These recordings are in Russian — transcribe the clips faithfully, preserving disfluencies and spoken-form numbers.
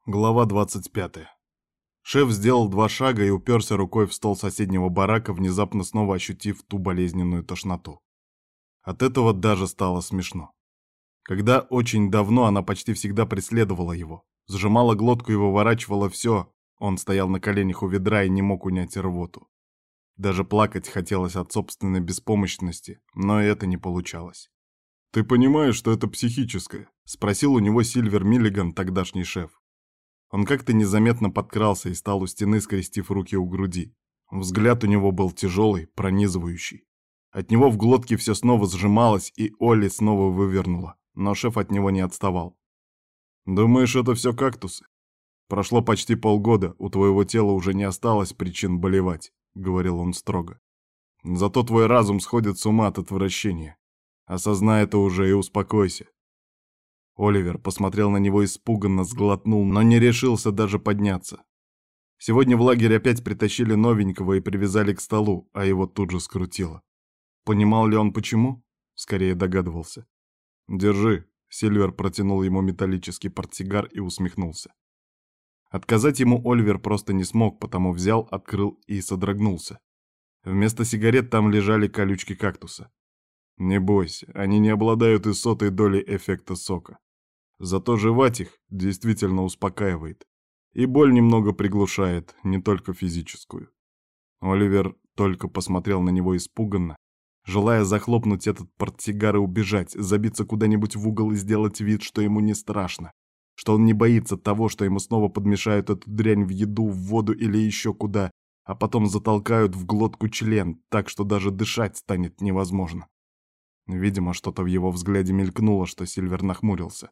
Глава двадцать пятая. Шеф сделал два шага и уперся рукой в стол соседнего барака, внезапно снова ощутив ту болезненную тошноту. От этого даже стало смешно. Когда очень давно она почти всегда преследовала его, сжимала глотку и выворачивала все, он стоял на коленях у ведра и не мог унять рвоту. Даже плакать хотелось от собственной беспомощности, но и это не получалось. «Ты понимаешь, что это психическое?» — спросил у него Сильвер Миллиган, тогдашний шеф. Он как-то незаметно подкрался и стал у стены, скрестив руки у груди. Взгляд у него был тяжелый, пронизывающий. От него в глотке все снова сжималось, и Олли снова вывернула, но шеф от него не отставал. «Думаешь, это все кактусы? Прошло почти полгода, у твоего тела уже не осталось причин болевать», — говорил он строго. «Зато твой разум сходит с ума от отвращения. Осознай это уже и успокойся». Оливер посмотрел на него испуганно, сглотнул, но не решился даже подняться. Сегодня в лагерь опять притащили новенького и привязали к столу, а его тут же скрутило. Понимал ли он почему? Скорее догадывался. «Держи», — Сильвер протянул ему металлический портсигар и усмехнулся. Отказать ему Оливер просто не смог, потому взял, открыл и содрогнулся. Вместо сигарет там лежали колючки кактуса. Не бойся, они не обладают и сотой долей эффекта сока. Зато жевать их действительно успокаивает. И боль немного приглушает, не только физическую. Оливер только посмотрел на него испуганно, желая захлопнуть этот портсигар и убежать, забиться куда-нибудь в угол и сделать вид, что ему не страшно, что он не боится того, что ему снова подмешают эту дрянь в еду, в воду или еще куда, а потом затолкают в глотку член, так что даже дышать станет невозможно. Видимо, что-то в его взгляде мелькнуло, что Сильвер нахмурился.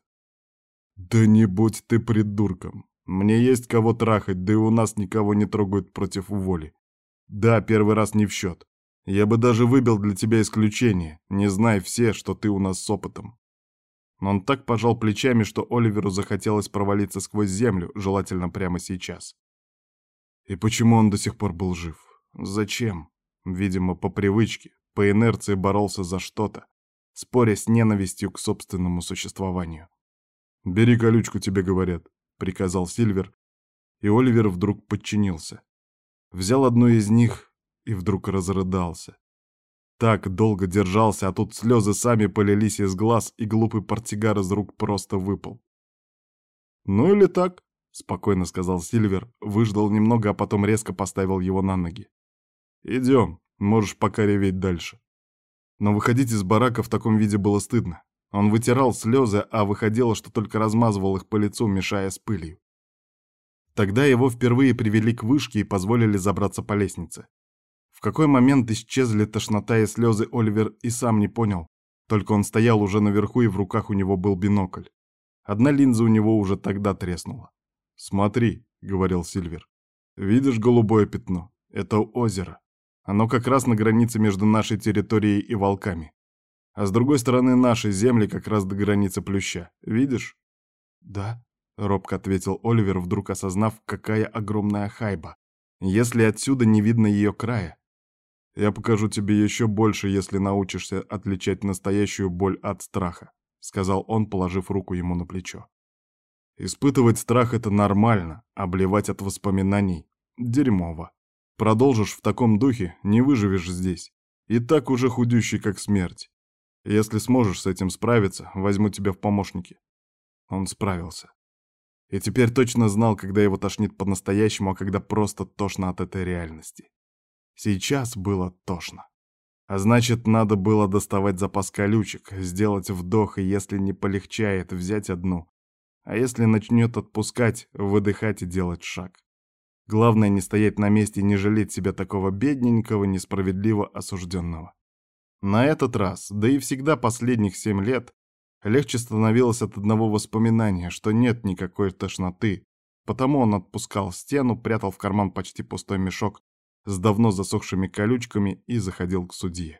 «Да не будь ты придурком. Мне есть кого трахать, да и у нас никого не трогают против воли. Да, первый раз не в счет. Я бы даже выбил для тебя исключение, не зная все, что ты у нас с опытом». Но он так пожал плечами, что Оливеру захотелось провалиться сквозь землю, желательно прямо сейчас. И почему он до сих пор был жив? Зачем? Видимо, по привычке, по инерции боролся за что-то, споря с ненавистью к собственному существованию. «Бери колючку, тебе говорят», — приказал Сильвер, и Оливер вдруг подчинился. Взял одну из них и вдруг разрыдался. Так долго держался, а тут слезы сами полились из глаз, и глупый портсигар из рук просто выпал. «Ну или так», — спокойно сказал Сильвер, выждал немного, а потом резко поставил его на ноги. «Идем, можешь пока реветь дальше». Но выходить из барака в таком виде было стыдно. Он вытирал слезы, а выходило, что только размазывал их по лицу, мешая с пылью. Тогда его впервые привели к вышке и позволили забраться по лестнице. В какой момент исчезли тошнота и слезы, Оливер и сам не понял. Только он стоял уже наверху, и в руках у него был бинокль. Одна линза у него уже тогда треснула. «Смотри», — говорил Сильвер, — «видишь голубое пятно? Это озеро. Оно как раз на границе между нашей территорией и волками. А с другой стороны нашей земли как раз до границы Плюща. Видишь?» «Да», — робко ответил Оливер, вдруг осознав, какая огромная хайба. «Если отсюда не видно ее края. Я покажу тебе еще больше, если научишься отличать настоящую боль от страха», — сказал он, положив руку ему на плечо. «Испытывать страх — это нормально, а блевать от воспоминаний — дерьмово. Продолжишь в таком духе — не выживешь здесь. И так уже худющий, как смерть. Если сможешь с этим справиться, возьму тебя в помощники». Он справился. И теперь точно знал, когда его тошнит по-настоящему, а когда просто тошно от этой реальности. Сейчас было тошно. А значит, надо было доставать запас колючек, сделать вдох, и если не полегчает, взять одну. А если начнет отпускать, выдыхать и делать шаг. Главное не стоять на месте и не жалеть себя такого бедненького, несправедливо осужденного. На этот раз, да и всегда последних семь лет, легче становилось от одного воспоминания, что нет никакой тошноты, потому он отпускал стену, прятал в карман почти пустой мешок с давно засохшими колючками и заходил к судье.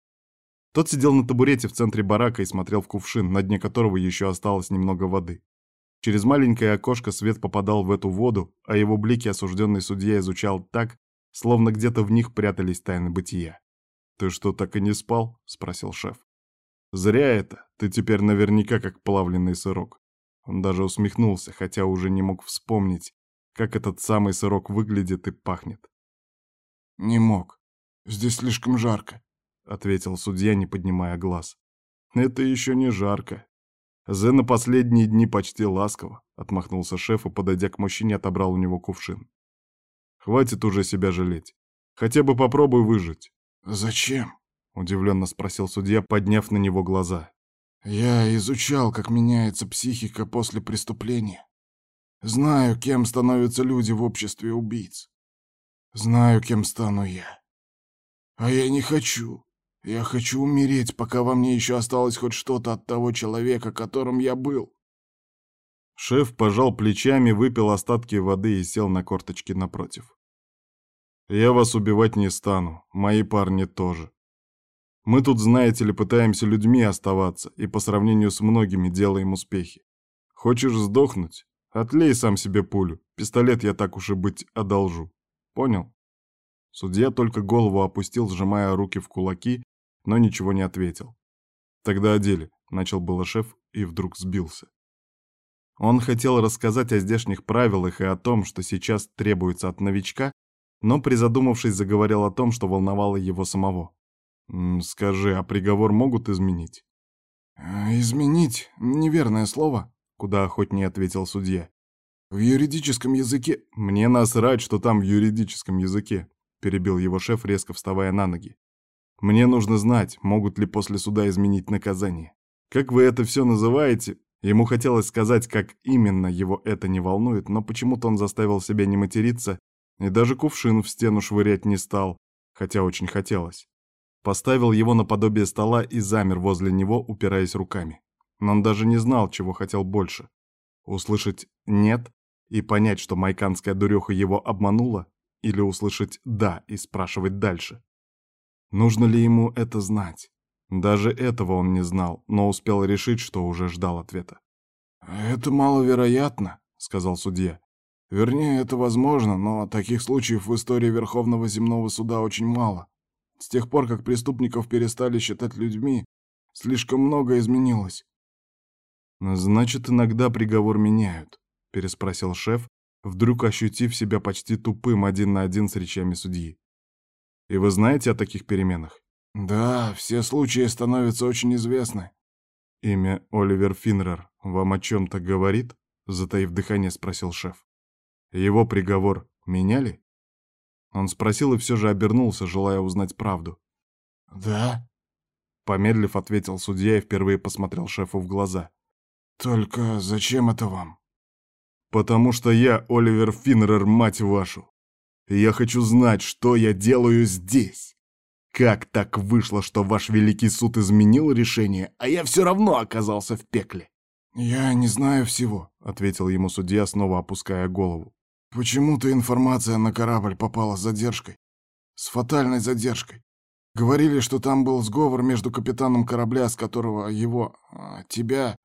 Тот сидел на табурете в центре барака и смотрел в кувшин, на дне которого еще осталось немного воды. Через маленькое окошко свет попадал в эту воду, а его блики осужденный судья изучал так, словно где-то в них прятались тайны бытия. «Ты что, так и не спал?» — спросил шеф. «Зря это. Ты теперь наверняка как плавленый сырок. Он даже усмехнулся, хотя уже не мог вспомнить, как этот самый сырок выглядит и пахнет. «Не мог. Здесь слишком жарко», — ответил судья, не поднимая глаз. «Это еще не жарко. Зена последние дни почти ласково», — отмахнулся шеф и, подойдя к мужчине, отобрал у него кувшин. «Хватит уже себя жалеть. Хотя бы попробуй выжить». «Зачем?» — удивленно спросил судья, подняв на него глаза. «Я изучал, как меняется психика после преступления. Знаю, кем становятся люди в обществе убийц. Знаю, кем стану я. А я не хочу. Я хочу умереть, пока во мне еще осталось хоть что-то от того человека, которым я был». Шеф пожал плечами, выпил остатки воды и сел на корточки напротив. «Я вас убивать не стану, мои парни тоже. Мы тут, знаете ли, пытаемся людьми оставаться и по сравнению с многими делаем успехи. Хочешь сдохнуть? Отлей сам себе пулю. Пистолет я так уж и быть одолжу. Понял?» Судья только голову опустил, сжимая руки в кулаки, но ничего не ответил. «Тогда о деле», — начал было шеф и вдруг сбился. Он хотел рассказать о здешних правилах и о том, что сейчас требуется от новичка, но, призадумавшись, заговорил о том, что волновало его самого. «Скажи, а приговор могут изменить?» «Изменить — неверное слово», — куда охотнее ответил судья. «В юридическом языке...» «Мне насрать, что там в юридическом языке», — перебил его шеф, резко вставая на ноги. «Мне нужно знать, могут ли после суда изменить наказание. Как вы это все называете?» Ему хотелось сказать, как именно его это не волнует, но почему-то он заставил себя не материться и даже кувшин в стену швырять не стал, хотя очень хотелось. Поставил его наподобие стола и замер возле него, упираясь руками. Но он даже не знал, чего хотел больше. Услышать «нет» и понять, что майканская дуреха его обманула, или услышать «да» и спрашивать дальше. Нужно ли ему это знать? Даже этого он не знал, но успел решить, что уже ждал ответа. «Это маловероятно», — сказал судья. «Вернее, это возможно, но таких случаев в истории Верховного земного суда очень мало. С тех пор, как преступников перестали считать людьми, слишком много изменилось». «Значит, иногда приговор меняют», — переспросил шеф, вдруг ощутив себя почти тупым один на один с речами судьи. «И вы знаете о таких переменах?» «Да, все случаи становятся очень известны». «Имя Оливер Финнер вам о чем-то говорит?» — затаив дыхание, спросил шеф. «Его приговор меняли?» Он спросил и все же обернулся, желая узнать правду. «Да», — помедлив, ответил судья и впервые посмотрел шефу в глаза. «Только зачем это вам?» «Потому что я Оливер Финнер, мать вашу. И я хочу знать, что я делаю здесь. Как так вышло, что ваш великий суд изменил решение, а я все равно оказался в пекле?» «Я не знаю всего», — ответил ему судья, снова опуская голову. «Почему-то информация на корабль попала с задержкой. С фатальной задержкой. Говорили, что там был сговор между капитаном корабля, с которого его, тебя,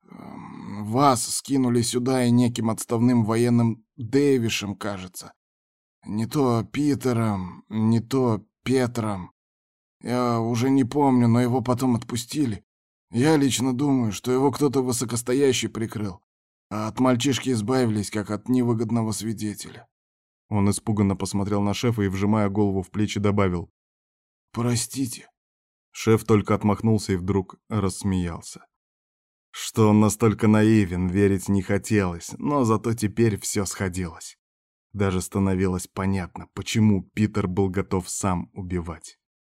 вас скинули сюда, и неким отставным военным Дэвишем, кажется. Не то Питером, не то Петром. Я уже не помню, но его потом отпустили. Я лично думаю, что его кто-то высокостоящий прикрыл, а от мальчишки избавились, как от невыгодного свидетеля». Он испуганно посмотрел на шефа и, вжимая голову в плечи, добавил: «Простите». Шеф только отмахнулся и вдруг рассмеялся. Что он настолько наивен, верить не хотелось, но зато теперь все сходилось. Даже становилось понятно, почему Питер был готов сам убивать.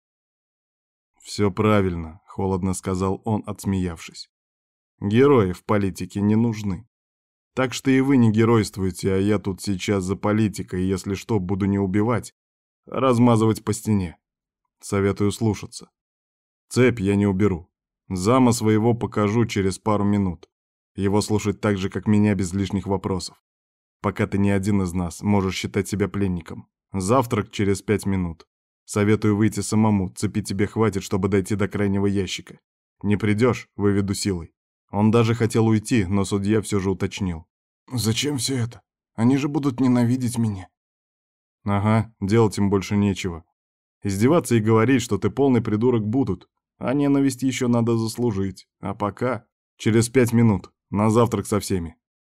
«Все правильно», — холодно сказал он, отсмеявшись. «Герои в политике не нужны. Так что и вы не геройствуете, а я тут сейчас за политикой, и если что, буду не убивать, а размазывать по стене. Советую слушаться. Цепь я не уберу. Зама своего покажу через пару минут. Его слушать так же, как меня, без лишних вопросов. Пока ты не один из нас, можешь считать себя пленником. Завтрак через пять минут. Советую выйти самому, цепи тебе хватит, чтобы дойти до крайнего ящика. Не придешь — выведу силой». Он даже хотел уйти, но судья все же уточнил. «Зачем все это? Они же будут ненавидеть меня». «Ага, делать им больше нечего. Издеваться и говорить, что ты полный придурок, будут, а ненависть еще надо заслужить. А пока через пять минут на завтрак со всеми».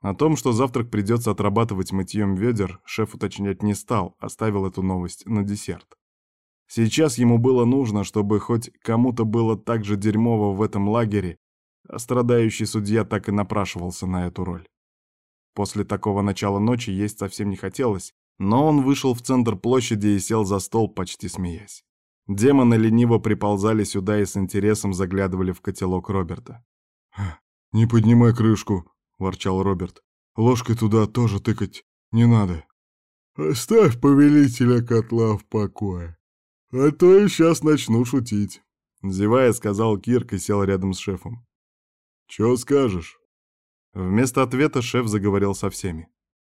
О том, что завтрак придется отрабатывать мытьем ведер, шеф уточнять не стал, оставил эту новость на десерт. Сейчас ему было нужно, чтобы хоть кому-то было так же дерьмово в этом лагере, а страдающий судья так и напрашивался на эту роль. После такого начала ночи есть совсем не хотелось, но он вышел в центр площади и сел за стол, почти смеясь. Демоны лениво приползали сюда и с интересом заглядывали в котелок Роберта. «Не поднимай крышку», — ворчал Роберт. «Ложкой туда тоже тыкать не надо». «Оставь повелителя котла в покое, а то и сейчас начну шутить», — зевая, сказал Кирк и сел рядом с шефом. «Чё скажешь?» Вместо ответа шеф заговорил со всеми.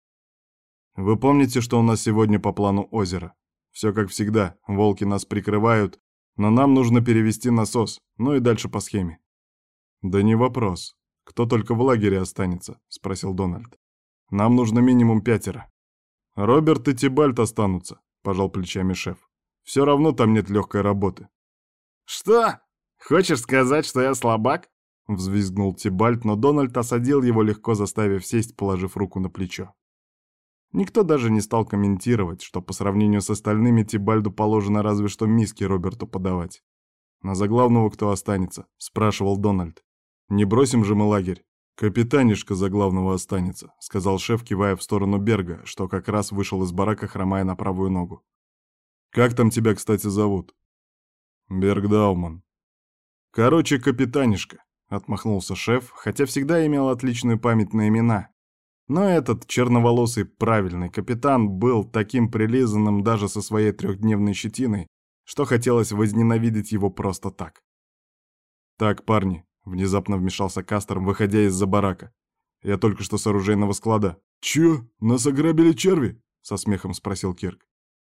«Вы помните, что у нас сегодня по плану озеро? Все как всегда, волки нас прикрывают, но нам нужно перевести насос, ну и дальше по схеме». «Да не вопрос. Кто только в лагере останется?» — спросил Дональд. «Нам нужно минимум пятеро». «Роберт и Тибальт останутся», — пожал плечами шеф. «Все равно там нет легкой работы». «Что? Хочешь сказать, что я слабак?» — взвизгнул Тибальт, но Дональд осадил его, легко заставив сесть, положив руку на плечо. Никто даже не стал комментировать, что по сравнению с остальными Тибальду положено разве что миски Роберту подавать. «На заглавного кто останется?» — спрашивал Дональд. «Не бросим же мы лагерь. Капитанишка заглавного останется», — сказал шеф, кивая в сторону Берга, что как раз вышел из барака, хромая на правую ногу. «Как там тебя, кстати, зовут?» «Берг Дауман». «Короче, капитанишка», — отмахнулся шеф, хотя всегда имел отличную память на имена. Но этот черноволосый правильный капитан был таким прилизанным даже со своей трехдневной щетиной, что хотелось возненавидеть его просто так. «Так, парни», — внезапно вмешался Кастер, выходя из-за барака. «Я только что с оружейного склада». «Чё, нас ограбили черви?» — со смехом спросил Кирк.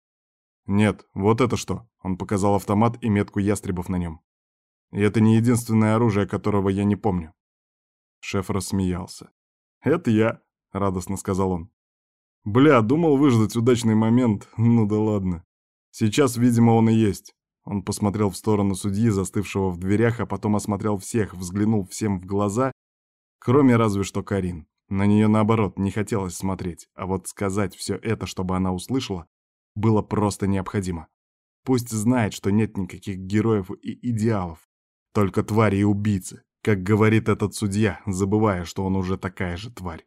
«Нет, вот это что?» — он показал автомат и метку ястребов на нем. «И это не единственное оружие, которого я не помню». Шеф рассмеялся. «Это я», — радостно сказал он. «Бля, думал выждать удачный момент, ну да ладно. Сейчас, видимо, он и есть». Он посмотрел в сторону судьи, застывшего в дверях, а потом осмотрел всех, взглянул всем в глаза, кроме разве что Карин. На нее, наоборот, не хотелось смотреть, а вот сказать все это, чтобы она услышала, было просто необходимо. Пусть знает, что нет никаких героев и идеалов, только твари и убийцы, как говорит этот судья, забывая, что он уже такая же тварь.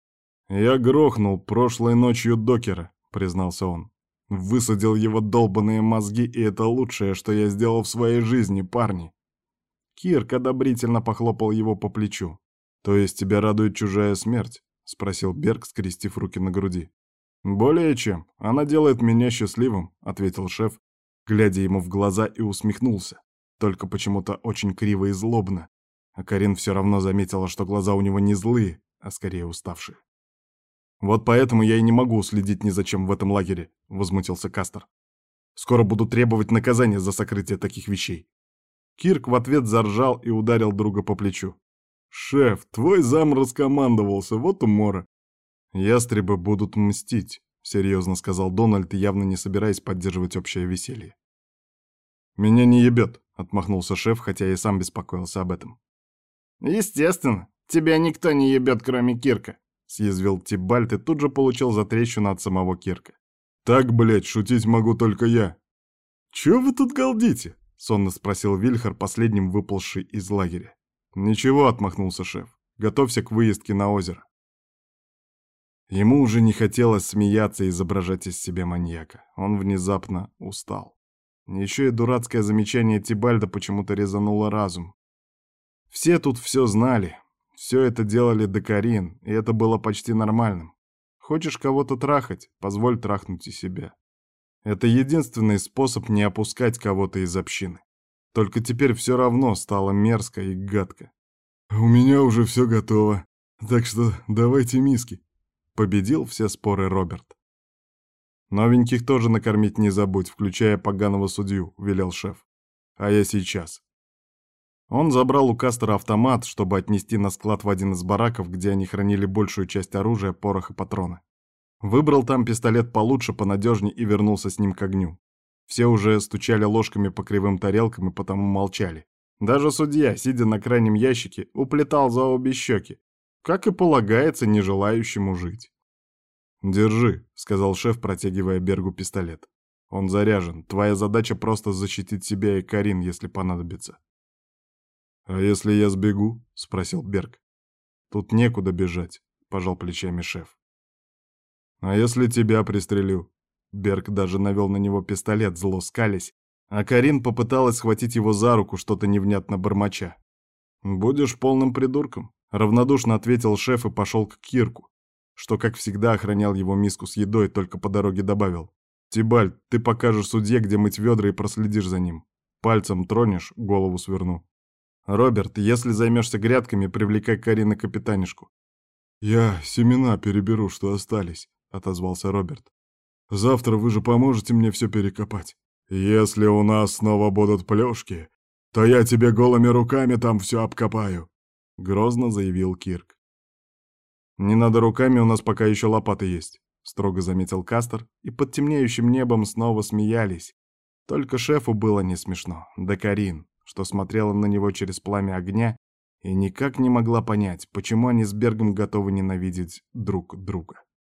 «Я грохнул прошлой ночью докера», — признался он. «Высадил его долбаные мозги, и это лучшее, что я сделал в своей жизни, парни». Кирк одобрительно похлопал его по плечу. «То есть тебя радует чужая смерть?» — спросил Берг, скрестив руки на груди. «Более чем. Она делает меня счастливым», — ответил шеф, глядя ему в глаза, и усмехнулся. Только почему-то очень криво и злобно. А Карин все равно заметила, что глаза у него не злые, а скорее уставшие. «Вот поэтому я и не могу следить ни за чем в этом лагере», — возмутился Кастер. «Скоро буду требовать наказания за сокрытие таких вещей». Кирк в ответ заржал и ударил друга по плечу. «Шеф, твой зам раскомандовался, вот умора». «Ястребы будут мстить», — серьезно сказал Дональд, явно не собираясь поддерживать общее веселье. «Меня не ебет», — отмахнулся шеф, хотя и сам беспокоился об этом. «Естественно, тебя никто не ебет, кроме Кирка», — съязвил Тибальт и тут же получил затрещину от самого Кирка. «Так, блядь, шутить могу только я». «Чего вы тут галдите?» — сонно спросил Вильхар, последним выползший из лагеря. «Ничего», — отмахнулся шеф. «Готовься к выездке на озеро». Ему уже не хотелось смеяться и изображать из себя маньяка. Он внезапно устал. Еще и дурацкое замечание Тибальда почему-то резануло разум. Все тут все знали. Все это делали Дакарин, и это было почти нормальным. Хочешь кого-то трахать, позволь трахнуть и себя. Это единственный способ не опускать кого-то из общины. Только теперь все равно стало мерзко и гадко. «У меня уже все готово, так что давайте миски», — победил все споры Роберт. «Новеньких тоже накормить не забудь, включая поганого судью», — велел шеф. «А я сейчас». Он забрал у Кастера автомат, чтобы отнести на склад в один из бараков, где они хранили большую часть оружия, порох и патроны. Выбрал там пистолет получше, понадежней и вернулся с ним к огню. Все уже стучали ложками по кривым тарелкам и потому молчали. Даже судья, сидя на крайнем ящике, уплетал за обе щеки. как и полагается не желающему жить. «Держи», — сказал шеф, протягивая Бергу пистолет. «Он заряжен. Твоя задача просто защитить себя и Карин, если понадобится». «А если я сбегу?» — спросил Берг. «Тут некуда бежать», — пожал плечами шеф. «А если тебя пристрелю?» Берг даже навел на него пистолет, зло скалясь, а Карин попыталась схватить его за руку, что-то невнятно бормоча. «Будешь полным придурком», — равнодушно ответил шеф и пошел к Кирку, что, как всегда, охранял его миску с едой, только по дороге добавил. «Тибальт, ты покажешь судье, где мыть ведра, и проследишь за ним. Пальцем тронешь — голову сверну. Роберт, если займешься грядками, привлекай Карин и капитанишку». «Я семена переберу, что остались», — отозвался Роберт. «Завтра вы же поможете мне все перекопать». «Если у нас снова будут плюшки, то я тебе голыми руками там все обкопаю», — грозно заявил Кирк. «Не надо руками, у нас пока еще лопаты есть», — строго заметил Кастер, и под темнеющим небом снова смеялись. Только шефу было не смешно, да Карин, что смотрела на него через пламя огня и никак не могла понять, почему они с Бергом готовы ненавидеть друг друга.